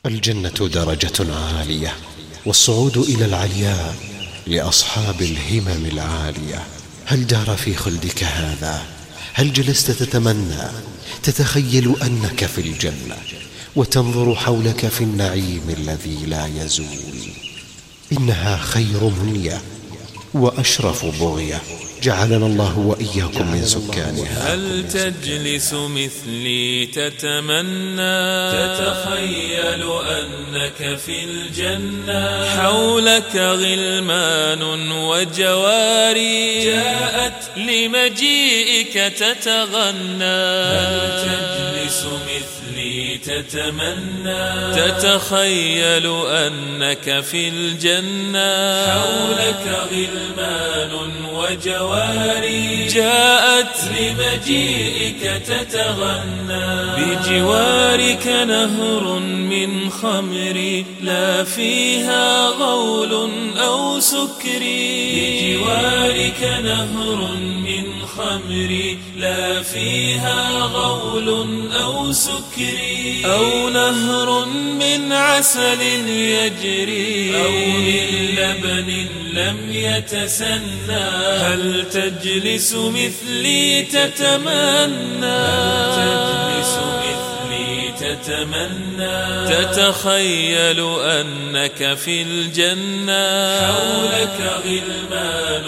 الجنة درجة عالية، والصعود إلى العلياء لأصحاب الهمم العالية. هل دار في خلدك هذا؟ هل جلست تتمنى تتخيل أنك في الجنة وتنظر حولك في النعيم الذي لا يزول؟ إنها خير منية وأشرف بغية، جعلنا الله وإياكم من سكانها. هل تجلس مثلي تتمنى تتخيل أنك في الجنة حولك غلمان وجواري جاءت لمجيئك تتغنى؟ هل تجلس مثلي تتمنى تتخيل أنك في الجنة حولك غلمان وجواري جاءت لمجيئك تتغنى؟ بجوارك نهر من خمر لا فيها غول أو سكري بجوارك نهر من خمر لا فيها غول أو سكري أو نهر من عسل يجري أو من لبن لم يتسنى. هل تجلس مثلي تتمنى هل تجلس مثلي تتمنى تتخيل أنك في الجنة حولك غلمان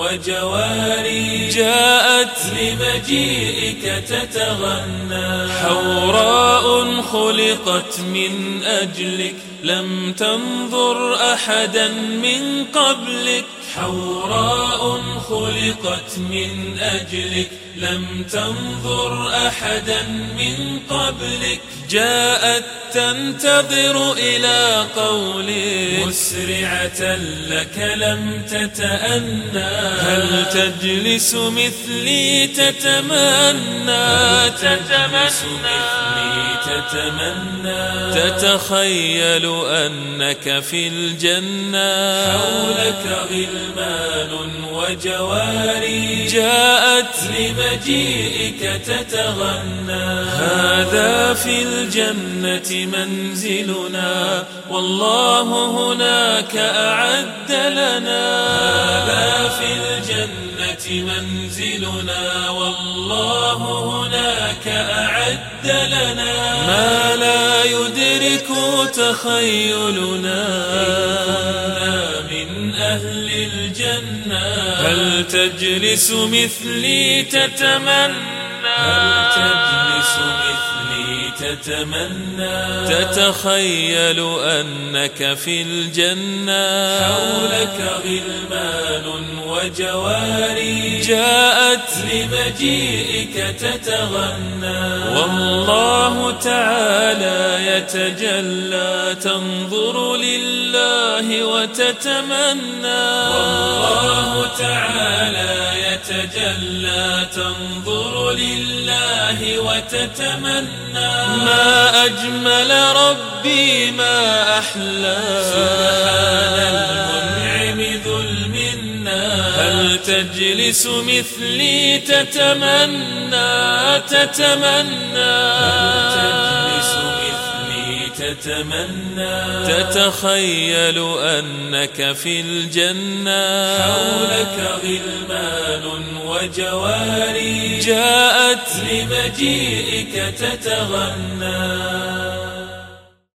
وجواري جاءت لمجيئك تتغنى؟ حوراء خلقت من أجلك لم تنظر أحدا من قبلك حوراء خلقت من أجلك لم تنظر أحدا من قبلك جاءت تنتظر إلى قولك مسرعة لك لم تتأنى. هل تجلس مثلي تتمنى تتخيل أنك في الجنة حولك غلمان وجواري جاءت لمجيئك تتغنى؟ هذا في الجنة منزلنا والله هناك أعد لنا. هذا في الجنة منزلنا والله هناك أعد لنا ما لا يدرك تخيلنا من أهل الجنة. هل تجلس مثلي تتمنى هل تجلس مثلي تتمنى تتخيل أنك في الجنة حولك غلمان وجواري جاءت لمجيئك تتغنى؟ والله تعالى يتجلى تنظر لله وتتمنى والله تعالى يتجلى تنظر لله وتتمنى. ما أجمل ربي ما أحلى سبحان المنعم ذو المنى. هل تجلس مثلي تتمنى هل تجلس مثلي تتمنى تتخيل أنك في الجنة حولك غلمان وجواري جاءت لمجيئك تتغنى؟